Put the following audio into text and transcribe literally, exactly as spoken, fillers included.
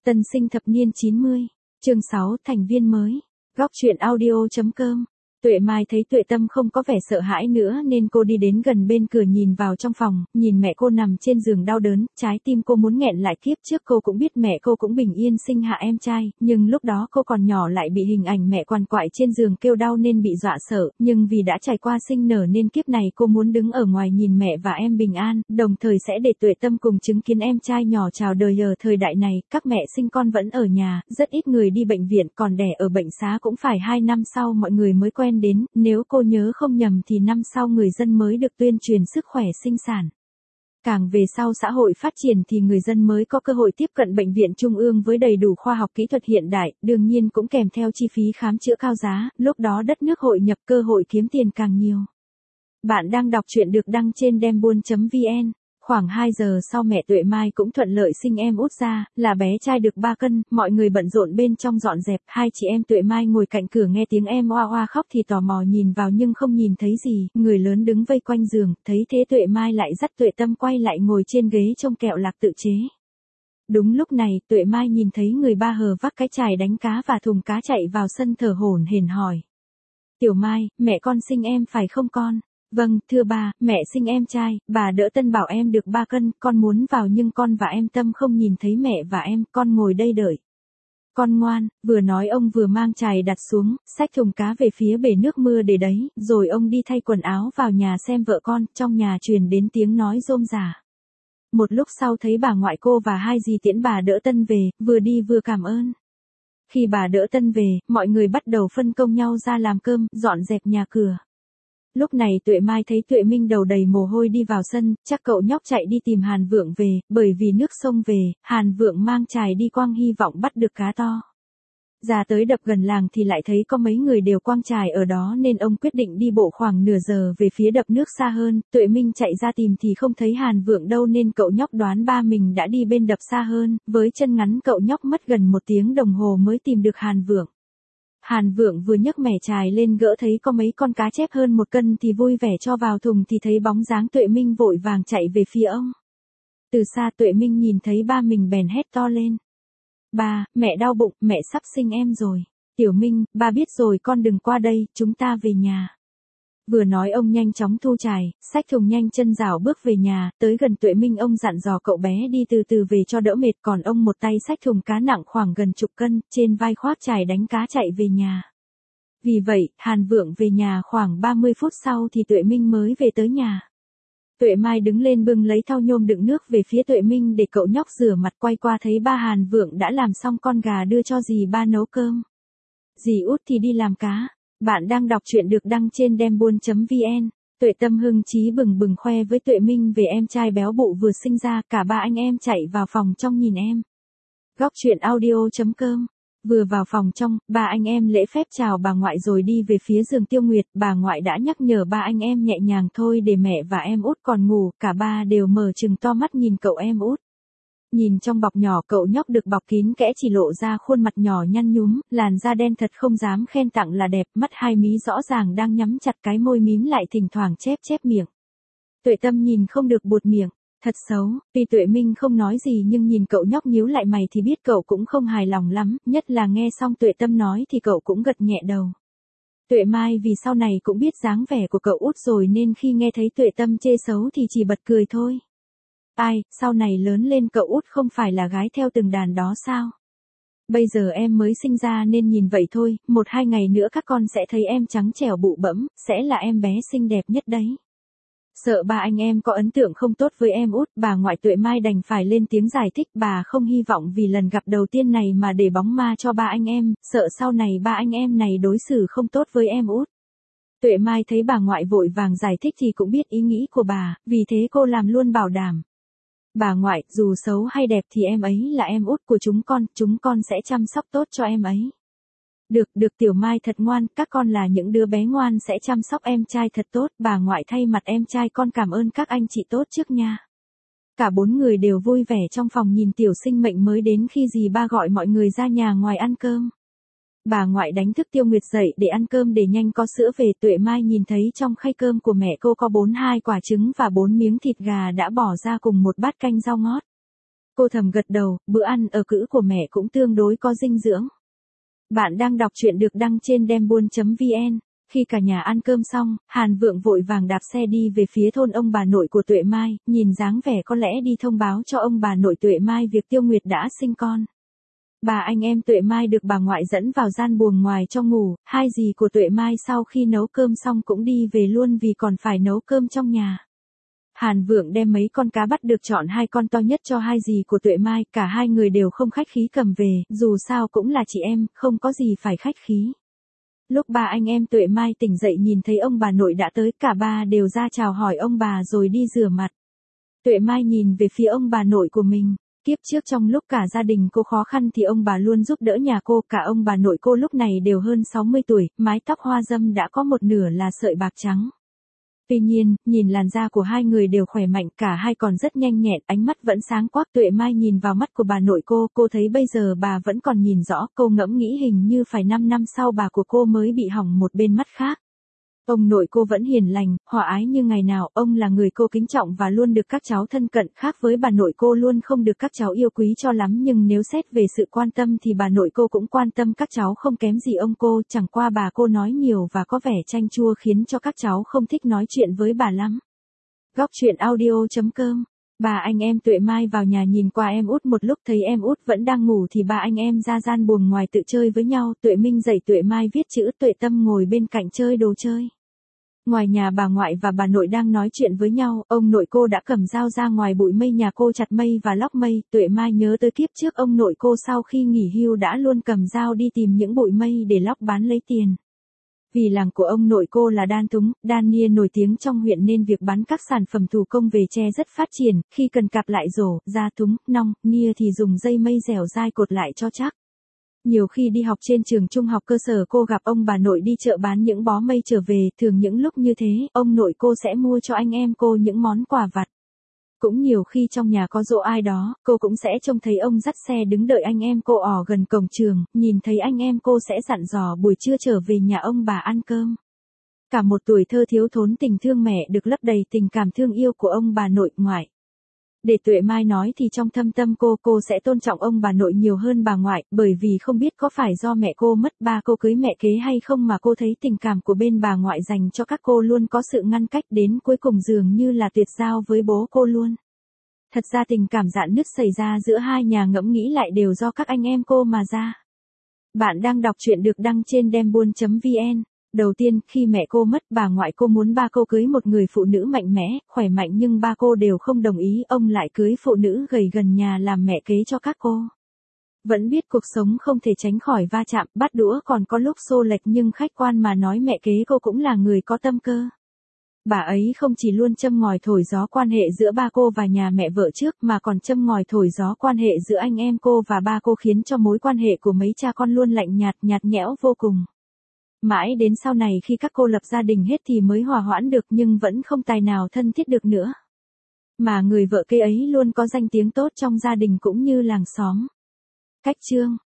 Tân sinh thập niên chín mươi, chương sáu, thành viên mới. Góc truyện audio.com. Tuệ Mai thấy Tuệ Tâm không có vẻ sợ hãi nữa nên cô đi đến gần bên cửa nhìn vào trong phòng, nhìn mẹ cô nằm trên giường đau đớn, trái tim cô muốn nghẹn lại. Kiếp trước cô cũng biết mẹ cô cũng bình yên sinh hạ em trai, nhưng lúc đó cô còn nhỏ lại bị hình ảnh mẹ quằn quại trên giường kêu đau nên bị dọa sợ, nhưng vì đã trải qua sinh nở nên kiếp này cô muốn đứng ở ngoài nhìn mẹ và em bình an, đồng thời sẽ để Tuệ Tâm cùng chứng kiến em trai nhỏ chào đời. Ở thời đại này, các mẹ sinh con vẫn ở nhà, rất ít người đi bệnh viện, còn đẻ ở bệnh xá cũng phải hai năm sau mọi người mới quen đến, nếu cô nhớ không nhầm thì năm sau người dân mới được tuyên truyền sức khỏe sinh sản. Càng về sau xã hội phát triển thì người dân mới có cơ hội tiếp cận bệnh viện trung ương với đầy đủ khoa học kỹ thuật hiện đại, đương nhiên cũng kèm theo chi phí khám chữa cao giá, lúc đó đất nước hội nhập cơ hội kiếm tiền càng nhiều. Bạn đang đọc truyện được đăng trên dembuôn chấm vn. Khoảng hai giờ sau mẹ Tuệ Mai cũng thuận lợi sinh em út ra, là bé trai được ba cân, mọi người bận rộn bên trong dọn dẹp, hai chị em Tuệ Mai ngồi cạnh cửa nghe tiếng em oa oa khóc thì tò mò nhìn vào nhưng không nhìn thấy gì, người lớn đứng vây quanh giường, thấy thế Tuệ Mai lại dắt Tuệ Tâm quay lại ngồi trên ghế trông kẹo lạc tự chế. Đúng lúc này, Tuệ Mai nhìn thấy người ba hờ vác cái chài đánh cá và thùng cá chạy vào sân thở hổn hển hỏi. Tiểu Mai, mẹ con sinh em phải không con? Vâng, thưa bà, mẹ sinh em trai, bà đỡ Tân bảo em được ba cân, con muốn vào nhưng con và em Tâm không nhìn thấy mẹ và em, con ngồi đây đợi. Con ngoan, vừa nói ông vừa mang chài đặt xuống, xách thùng cá về phía bể nước mưa để đấy, rồi ông đi thay quần áo vào nhà xem vợ con, trong nhà truyền đến tiếng nói rôm rả. Một lúc sau thấy bà ngoại cô và hai dì tiễn bà đỡ Tân về, vừa đi vừa cảm ơn. Khi bà đỡ Tân về, mọi người bắt đầu phân công nhau ra làm cơm, dọn dẹp nhà cửa. Lúc này Tuệ Mai thấy Tuệ Minh đầu đầy mồ hôi đi vào sân, chắc cậu nhóc chạy đi tìm Hàn Vượng về, bởi vì nước sông về, Hàn Vượng mang chài đi quăng hy vọng bắt được cá to. Ra tới đập gần làng thì lại thấy có mấy người đều quăng chài ở đó nên ông quyết định đi bộ khoảng nửa giờ về phía đập nước xa hơn. Tuệ Minh chạy ra tìm thì không thấy Hàn Vượng đâu nên cậu nhóc đoán ba mình đã đi bên đập xa hơn, với chân ngắn cậu nhóc mất gần một tiếng đồng hồ mới tìm được Hàn Vượng. Hàn Vượng vừa nhấc mẻ chài lên gỡ thấy có mấy con cá chép hơn một cân thì vui vẻ cho vào thùng thì thấy bóng dáng Tuệ Minh vội vàng chạy về phía ông. Từ xa Tuệ Minh nhìn thấy ba mình bèn hét to lên. Ba, mẹ đau bụng, mẹ sắp sinh em rồi. Tiểu Minh, ba biết rồi con đừng qua đây, chúng ta về nhà. Vừa nói ông nhanh chóng thu chài, xách thùng nhanh chân rảo bước về nhà, tới gần Tuệ Minh ông dặn dò cậu bé đi từ từ về cho đỡ mệt, còn ông một tay xách thùng cá nặng khoảng gần chục cân, trên vai khoác chài đánh cá chạy về nhà. Vì vậy, Hàn Vượng về nhà khoảng ba mươi phút sau thì Tuệ Minh mới về tới nhà. Tuệ Mai đứng lên bưng lấy thau nhôm đựng nước về phía Tuệ Minh để cậu nhóc rửa mặt, quay qua thấy ba Hàn Vượng đã làm xong con gà đưa cho dì ba nấu cơm. Dì út thì đi làm cá. Bạn đang đọc truyện được đăng trên dembuôn chấm vn. Tuệ Tâm hưng chí bừng bừng khoe với Tuệ Minh về em trai béo bụ vừa sinh ra, cả ba anh em chạy vào phòng trong nhìn em. Góc truyện audio.com. Vừa vào phòng trong, ba anh em lễ phép chào bà ngoại rồi đi về phía giường Tiêu Nguyệt, bà ngoại đã nhắc nhở ba anh em nhẹ nhàng thôi để mẹ và em út còn ngủ, cả ba đều mở trừng to mắt nhìn cậu em út. Nhìn trong bọc nhỏ cậu nhóc được bọc kín kẽ chỉ lộ ra khuôn mặt nhỏ nhăn nhúm, làn da đen thật không dám khen tặng là đẹp, mắt hai mí rõ ràng đang nhắm chặt, cái môi mím lại thỉnh thoảng chép chép miệng. Tuệ Tâm nhìn không được buột miệng, thật xấu, tuy Tuệ Minh không nói gì nhưng nhìn cậu nhóc nhíu lại mày thì biết cậu cũng không hài lòng lắm, nhất là nghe xong Tuệ Tâm nói thì cậu cũng gật nhẹ đầu. Tuệ Mai vì sau này cũng biết dáng vẻ của cậu út rồi nên khi nghe thấy Tuệ Tâm chê xấu thì chỉ bật cười thôi. Ai, sau này lớn lên cậu út không phải là gái theo từng đàn đó sao? Bây giờ em mới sinh ra nên nhìn vậy thôi, một hai ngày nữa các con sẽ thấy em trắng trẻo bụ bẫm, sẽ là em bé xinh đẹp nhất đấy. Sợ ba anh em có ấn tượng không tốt với em út, bà ngoại Tuệ Mai đành phải lên tiếng giải thích, bà không hy vọng vì lần gặp đầu tiên này mà để bóng ma cho ba anh em, sợ sau này ba anh em này đối xử không tốt với em út. Tuệ Mai thấy bà ngoại vội vàng giải thích thì cũng biết ý nghĩ của bà, vì thế cô làm luôn bảo đảm. Bà ngoại, dù xấu hay đẹp thì em ấy là em út của chúng con, chúng con sẽ chăm sóc tốt cho em ấy. Được, được Tiểu Mai thật ngoan, các con là những đứa bé ngoan sẽ chăm sóc em trai thật tốt, bà ngoại thay mặt em trai con cảm ơn các anh chị tốt trước nha. Cả bốn người đều vui vẻ trong phòng nhìn tiểu sinh mệnh mới đến khi dì ba gọi mọi người ra nhà ngoài ăn cơm. Bà ngoại đánh thức Tiêu Nguyệt dậy để ăn cơm để nhanh có sữa về. Tuệ Mai nhìn thấy trong khay cơm của mẹ cô có bốn hai quả trứng và bốn miếng thịt gà đã bỏ ra cùng một bát canh rau ngót. Cô thầm gật đầu, bữa ăn ở cữ của mẹ cũng tương đối có dinh dưỡng. Bạn đang đọc truyện được đăng trên dembuôn chấm vn. Khi cả nhà ăn cơm xong, Hàn Vượng vội vàng đạp xe đi về phía thôn ông bà nội của Tuệ Mai, nhìn dáng vẻ có lẽ đi thông báo cho ông bà nội Tuệ Mai việc Tiêu Nguyệt đã sinh con. Bà anh em Tuệ Mai được bà ngoại dẫn vào gian buồng ngoài cho ngủ, hai dì của Tuệ Mai sau khi nấu cơm xong cũng đi về luôn vì còn phải nấu cơm trong nhà. Hàn Vượng đem mấy con cá bắt được chọn hai con to nhất cho hai dì của Tuệ Mai, cả hai người đều không khách khí cầm về, dù sao cũng là chị em, không có gì phải khách khí. Lúc ba anh em Tuệ Mai tỉnh dậy nhìn thấy ông bà nội đã tới, cả ba đều ra chào hỏi ông bà rồi đi rửa mặt. Tuệ Mai nhìn về phía ông bà nội của mình. Kiếp trước trong lúc cả gia đình cô khó khăn thì ông bà luôn giúp đỡ nhà cô, cả ông bà nội cô lúc này đều hơn sáu mươi tuổi, mái tóc hoa râm đã có một nửa là sợi bạc trắng. Tuy nhiên, nhìn làn da của hai người đều khỏe mạnh, cả hai còn rất nhanh nhẹn, ánh mắt vẫn sáng quắc. Tuệ Mai nhìn vào mắt của bà nội cô, cô thấy bây giờ bà vẫn còn nhìn rõ, cô ngẫm nghĩ hình như phải năm năm sau bà của cô mới bị hỏng một bên mắt khác. Ông nội cô vẫn hiền lành, hòa ái như ngày nào, ông là người cô kính trọng và luôn được các cháu thân cận, khác với bà nội cô luôn không được các cháu yêu quý cho lắm, nhưng nếu xét về sự quan tâm thì bà nội cô cũng quan tâm các cháu không kém gì ông cô, chẳng qua bà cô nói nhiều và có vẻ chanh chua khiến cho các cháu không thích nói chuyện với bà lắm. Góc truyện audio chấm com. Bà anh em Tuệ Mai vào nhà nhìn qua em út một lúc, thấy em út vẫn đang ngủ thì ba anh em ra gian buồng ngoài tự chơi với nhau. Tuệ Minh dạy Tuệ Mai viết chữ, Tuệ Tâm ngồi bên cạnh chơi đồ chơi. Ngoài nhà bà ngoại và bà nội đang nói chuyện với nhau, ông nội cô đã cầm dao ra ngoài bụi mây nhà cô chặt mây và lóc mây. Tuệ Mai nhớ tới kiếp trước ông nội cô sau khi nghỉ hưu đã luôn cầm dao đi tìm những bụi mây để lóc bán lấy tiền. Vì làng của ông nội cô là Đan Túng, Đan Nia nổi tiếng trong huyện nên việc bán các sản phẩm thủ công về tre rất phát triển, khi cần cặp lại rổ, da túng, nong, nia thì dùng dây mây dẻo dai cột lại cho chắc. Nhiều khi đi học trên trường trung học cơ sở cô gặp ông bà nội đi chợ bán những bó mây trở về, thường những lúc như thế, ông nội cô sẽ mua cho anh em cô những món quà vặt. Cũng nhiều khi trong nhà có giỗ ai đó, cô cũng sẽ trông thấy ông dắt xe đứng đợi anh em cô ở gần cổng trường, nhìn thấy anh em cô sẽ dặn dò buổi trưa trở về nhà ông bà ăn cơm. Cả một tuổi thơ thiếu thốn tình thương mẹ được lấp đầy tình cảm thương yêu của ông bà nội ngoại. Để Tuệ Mai nói thì trong thâm tâm cô, cô sẽ tôn trọng ông bà nội nhiều hơn bà ngoại, bởi vì không biết có phải do mẹ cô mất ba cô cưới mẹ kế hay không mà cô thấy tình cảm của bên bà ngoại dành cho các cô luôn có sự ngăn cách, đến cuối cùng dường như là tuyệt giao với bố cô luôn. Thật ra tình cảm rạn nứt xảy ra giữa hai nhà ngẫm nghĩ lại đều do các anh em cô mà ra. Bạn đang đọc truyện được đăng trên dembuôn chấm vn. Đầu tiên, khi mẹ cô mất, bà ngoại cô muốn ba cô cưới một người phụ nữ mạnh mẽ, khỏe mạnh, nhưng ba cô đều không đồng ý, ông lại cưới phụ nữ gầy gần nhà làm mẹ kế cho các cô. Vẫn biết cuộc sống không thể tránh khỏi va chạm, bắt đũa còn có lúc xô lệch, nhưng khách quan mà nói mẹ kế cô cũng là người có tâm cơ. Bà ấy không chỉ luôn châm ngòi thổi gió quan hệ giữa ba cô và nhà mẹ vợ trước mà còn châm ngòi thổi gió quan hệ giữa anh em cô và ba cô, khiến cho mối quan hệ của mấy cha con luôn lạnh nhạt, nhạt nhẽo vô cùng. Mãi đến sau này khi các cô lập gia đình hết thì mới hòa hoãn được, nhưng vẫn không tài nào thân thiết được nữa. Mà người vợ kế ấy luôn có danh tiếng tốt trong gia đình cũng như làng xóm. Cách chương